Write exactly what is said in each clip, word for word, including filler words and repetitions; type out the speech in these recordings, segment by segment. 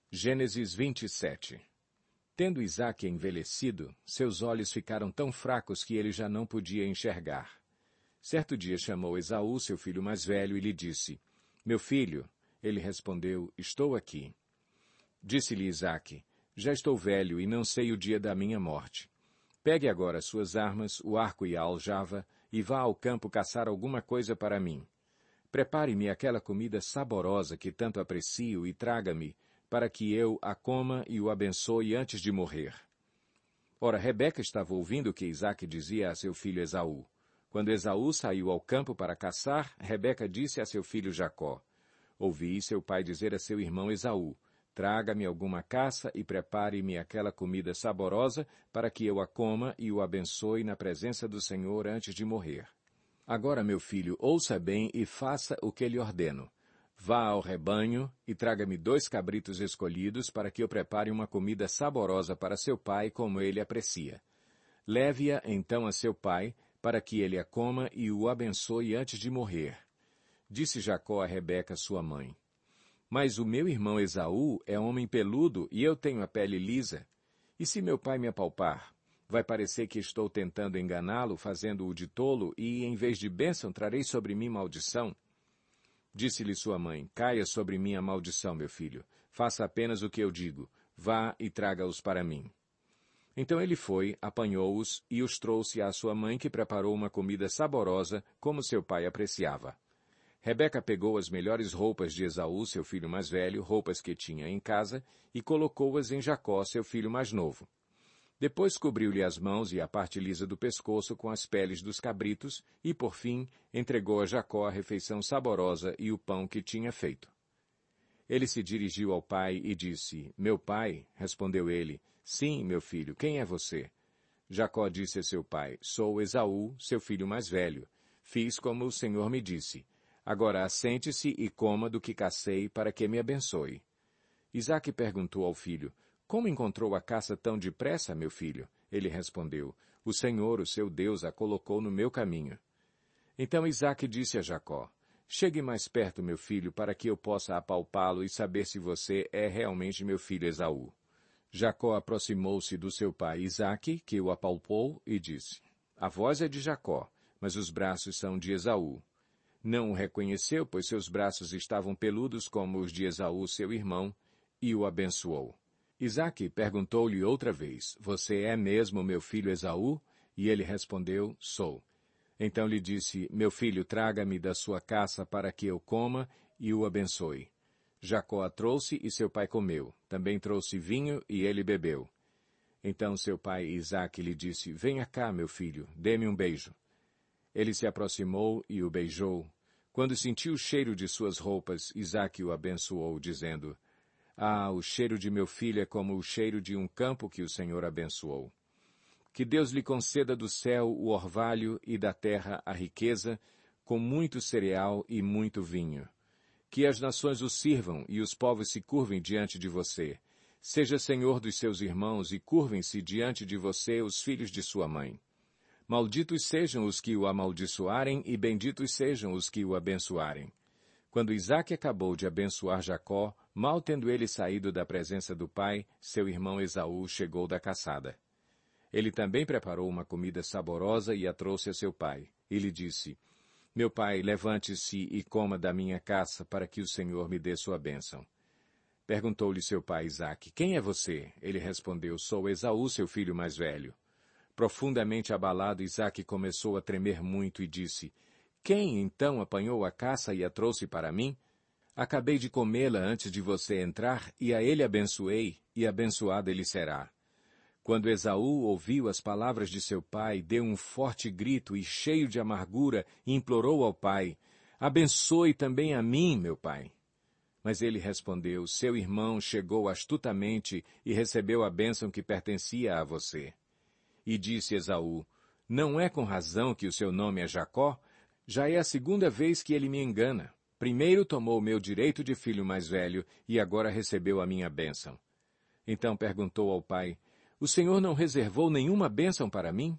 Gênesis vinte e sete. Tendo Isaque envelhecido, seus olhos ficaram tão fracos que ele já não podia enxergar. Certo dia chamou Esaú, seu filho mais velho, e lhe disse, Meu filho. Ele respondeu, Estou aqui. Disse-lhe Isaque, Já estou velho e não sei o dia da minha morte. Pegue agora suas armas, o arco e a aljava, e vá ao campo caçar alguma coisa para mim. Prepare-me aquela comida saborosa que tanto aprecio e traga-me, para que eu a coma e o abençoe antes de morrer. Ora, Rebeca estava ouvindo o que Isaque dizia a seu filho Esaú. Quando Esaú saiu ao campo para caçar, Rebeca disse a seu filho Jacó, Ouvi seu pai dizer a seu irmão Esaú, Traga-me alguma caça e prepare-me aquela comida saborosa para que eu a coma e o abençoe na presença do Senhor antes de morrer. Agora, meu filho, ouça bem e faça o que lhe ordeno. Vá ao rebanho e traga-me dois cabritos escolhidos para que eu prepare uma comida saborosa para seu pai como ele aprecia. Leve-a então a seu pai, para que ele a coma e o abençoe antes de morrer. Disse Jacó a Rebeca, sua mãe. Mas o meu irmão Esaú é homem peludo e eu tenho a pele lisa. E se meu pai me apalpar? Vai parecer que estou tentando enganá-lo, fazendo-o de tolo, e em vez de bênção trarei sobre mim maldição? Disse-lhe sua mãe, caia sobre mim a maldição, meu filho. Faça apenas o que eu digo. Vá e traga-os para mim. Então ele foi, apanhou-os e os trouxe à sua mãe, que preparou uma comida saborosa, como seu pai apreciava. Rebeca pegou as melhores roupas de Esaú, seu filho mais velho, roupas que tinha em casa, e colocou-as em Jacó, seu filho mais novo. Depois cobriu-lhe as mãos e a parte lisa do pescoço com as peles dos cabritos e, por fim, entregou a Jacó a refeição saborosa e o pão que tinha feito. Ele se dirigiu ao pai e disse, Meu pai, respondeu ele, Sim, meu filho, quem é você? Jacó disse a seu pai, Sou Esaú, seu filho mais velho. Fiz como o Senhor me disse. Agora assente-se e coma do que cacei para que me abençoe. Isaque perguntou ao filho, Como encontrou a caça tão depressa, meu filho? Ele respondeu, O Senhor, o seu Deus, a colocou no meu caminho. Então Isaque disse a Jacó, Chegue mais perto, meu filho, para que eu possa apalpá-lo e saber se você é realmente meu filho Esaú. Jacó aproximou-se do seu pai Isaque, que o apalpou, e disse, A voz é de Jacó, mas os braços são de Esaú. Não o reconheceu, pois seus braços estavam peludos como os de Esaú, seu irmão, e o abençoou. Isaque perguntou-lhe outra vez, Você é mesmo meu filho Esaú? E ele respondeu, Sou. Então lhe disse, Meu filho, traga-me da sua caça para que eu coma e o abençoe. Jacó a trouxe e seu pai comeu. Também trouxe vinho e ele bebeu. Então seu pai Isaque lhe disse, Venha cá, meu filho, dê-me um beijo. Ele se aproximou e o beijou. Quando sentiu o cheiro de suas roupas, Isaque o abençoou, dizendo, Ah, o cheiro de meu filho é como o cheiro de um campo que o Senhor abençoou. Que Deus lhe conceda do céu o orvalho e da terra a riqueza, com muito cereal e muito vinho. Que as nações o sirvam e os povos se curvem diante de você. Seja senhor dos seus irmãos e curvem-se diante de você os filhos de sua mãe. Malditos sejam os que o amaldiçoarem e benditos sejam os que o abençoarem. Quando Isaque acabou de abençoar Jacó, mal tendo ele saído da presença do pai, seu irmão Esaú chegou da caçada. Ele também preparou uma comida saborosa e a trouxe a seu pai. E lhe disse, Meu pai, levante-se e coma da minha caça para que o Senhor me dê sua bênção. Perguntou-lhe seu pai Isaque, Quem é você? Ele respondeu, Sou Esaú, seu filho mais velho. Profundamente abalado, Isaque começou a tremer muito e disse, Quem, então, apanhou a caça e a trouxe para mim? Acabei de comê-la antes de você entrar, e a ele abençoei, e abençoado ele será. Quando Esaú ouviu as palavras de seu pai, deu um forte grito e, cheio de amargura, implorou ao pai, Abençoe também a mim, meu pai. Mas ele respondeu, Seu irmão chegou astutamente e recebeu a bênção que pertencia a você. E disse Esaú, Não é com razão que o seu nome é Jacó? Já é a segunda vez que ele me engana. Primeiro tomou o meu direito de filho mais velho e agora recebeu a minha bênção. Então perguntou ao pai, O Senhor não reservou nenhuma bênção para mim?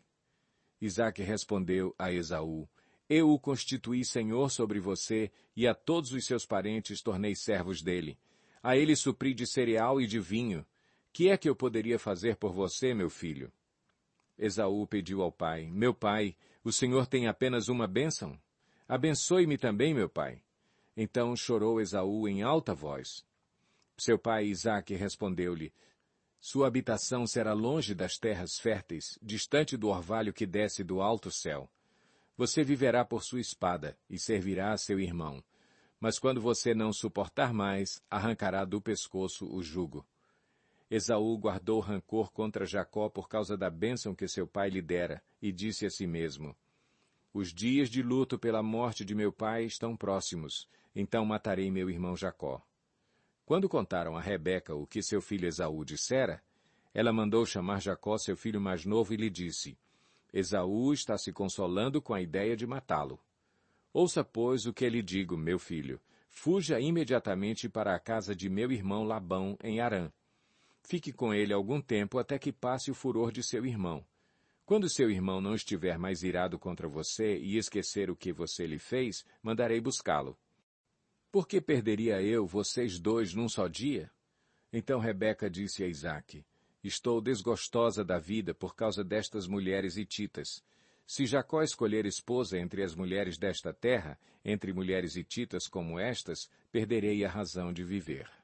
Isaque respondeu a Esaú, Eu o constituí senhor sobre você e a todos os seus parentes tornei servos dele. A ele supri de cereal e de vinho. Que é que eu poderia fazer por você, meu filho? Esaú pediu ao pai, meu pai, o Senhor tem apenas uma bênção? Abençoe-me também, meu pai. Então chorou Esaú em alta voz. Seu pai Isaque respondeu-lhe, sua habitação será longe das terras férteis, distante do orvalho que desce do alto céu. Você viverá por sua espada e servirá a seu irmão. Mas quando você não suportar mais, arrancará do pescoço o jugo. Esaú guardou rancor contra Jacó por causa da bênção que seu pai lhe dera, e disse a si mesmo, os dias de luto pela morte de meu pai estão próximos, então matarei meu irmão Jacó. Quando contaram a Rebeca o que seu filho Esaú dissera, ela mandou chamar Jacó, seu filho mais novo, e lhe disse, Esaú está se consolando com a ideia de matá-lo. Ouça, pois, o que lhe digo, meu filho. Fuja imediatamente para a casa de meu irmão Labão, em Harã. Fique com ele algum tempo até que passe o furor de seu irmão. Quando seu irmão não estiver mais irado contra você e esquecer o que você lhe fez, mandarei buscá-lo. Por que perderia eu vocês dois num só dia? Então Rebeca disse a Isaque, estou desgostosa da vida por causa destas mulheres hititas. Se Jacó escolher esposa entre as mulheres desta terra, entre mulheres hititas como estas, perderei a razão de viver.